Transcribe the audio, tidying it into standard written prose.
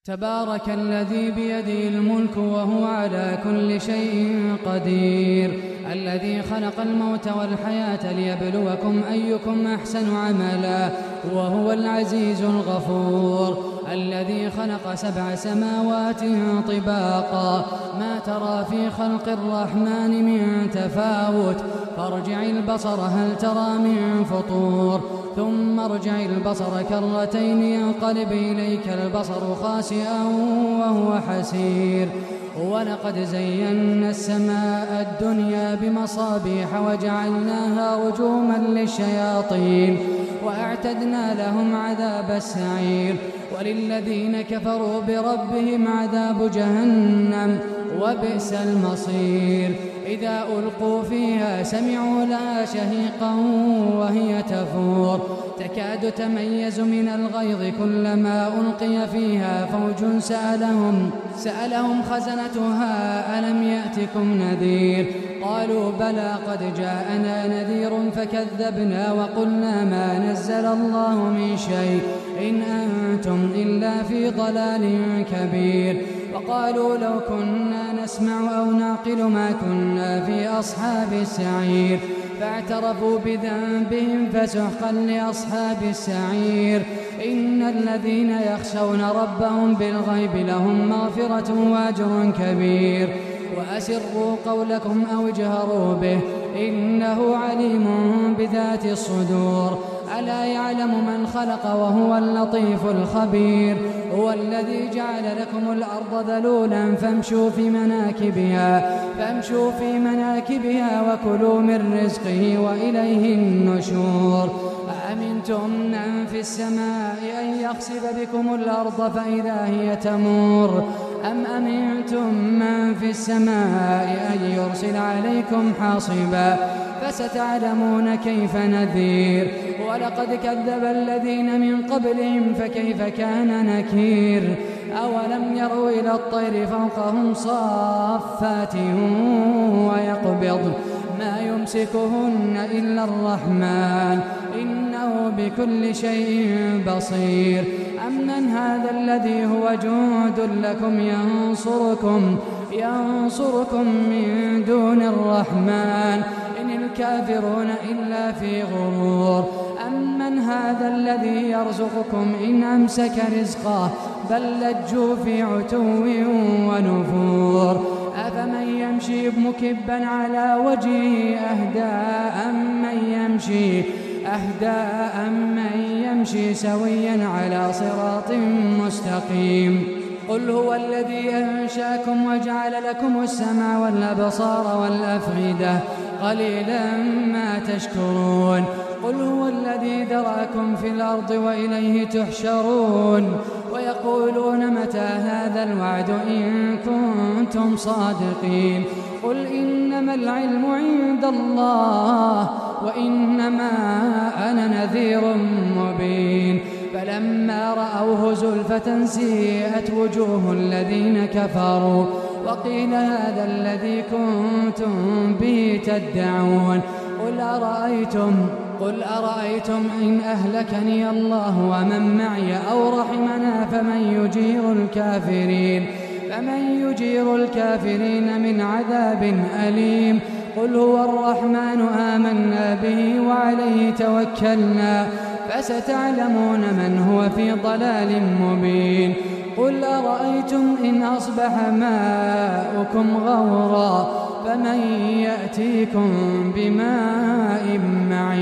تبارك الذي بيده الملك وهو على كل شيء قدير، الذي خلق الموت والحياة ليبلوكم أيكم أحسن عملا، وهو العزيز الغفور، الذي خلق 7 سماوات طباقا، ما ترى في خلق الرحمن من تفاوت، فارجع البصر هل ترى من فطور، ثم ارجع البصر كرتين ينقلب إليك البصر خاسئا وهو حسير. ولقد زينا السماء الدنيا بمصابيح وجعلناها رجوما للشياطين وأعتدنا لهم عذاب السعير. وللذين كفروا بربهم عذاب جهنم وبئس المصير. إذا ألقوا فيها سمعوا لها شهيقا وهي تفور، تكاد تميز من الغيظ، كلما ألقي فيها فوج سألهم خزنتها ألم يأتكم نذير؟ قالوا بلى قد جاءنا نذير فكذبنا وقلنا ما نزل الله من شيء إن أنتم إلا في ضلال كبير. وقالوا لو كنا نسمع أو نعقل ما كنا في أصحاب السعير، فاعترفوا بذنبهم فسحقا لأصحاب السعير. إن الذين يخشون ربهم بالغيب لهم مغفرة وأجر كبير. وأسروا قولكم أو اجهروا به إنه عليم بذات الصدور. ألا يعلم من خلق وهو اللطيف الخبير. هو الذي جعل لكم الأرض ذلولا فامشوا في مناكبها وكلوا من رزقه وإليه النشور. أأمنتم من في السماء أن يخسف بكم الأرض فإذا هي تمور، أم أمنتم من في السماء أن يرسل عليكم حاصبا فستعلمون كيف نذير. ولقد كذب الذين من قبلهم فكيف كان نكير. أولم يروا إلى الطير فوقهم صافات ويقبض ما يمسكهن إلا الرحمن إنه بكل شيء بصير. أمن هذا الذي هو جند لكم ينصركم من دون الرحمن إن الكافرون إلا في غرور. أمن هذا الذي يرزقكم إن أمسك رزقه بل لجوا في عتو ونفور. أفمن يمشي مكبا على وجهه أهدى أمن يمشي سويا على صراط مستقيم. قل هو الذي أنشأكم وجعل لكم السمع والأبصار والأفئدة قليلا ما تشكرون. قل هو الذي ذرأكم في الأرض وإليه تحشرون. ويقولون متى هذا الوعد إن كنتم صادقين. قل إنما العلم عند الله وإنما أنا نذير مبين. فلما رأوه زلفة سيئت وجوه الذين كفروا وقيل هذا الذي كنتم به تدعون. قل أرأيتم إن أهلكني الله ومن معي أو رحمنا فمن يجير الكافرين من عذاب أليم. قل هو الرحمن آمنا به وعليه توكلنا فستعلمون من هو في ضلال مبين. قل أرأيتم إن أصبح ماؤكم غورا فمن يأتيكم بماء معين.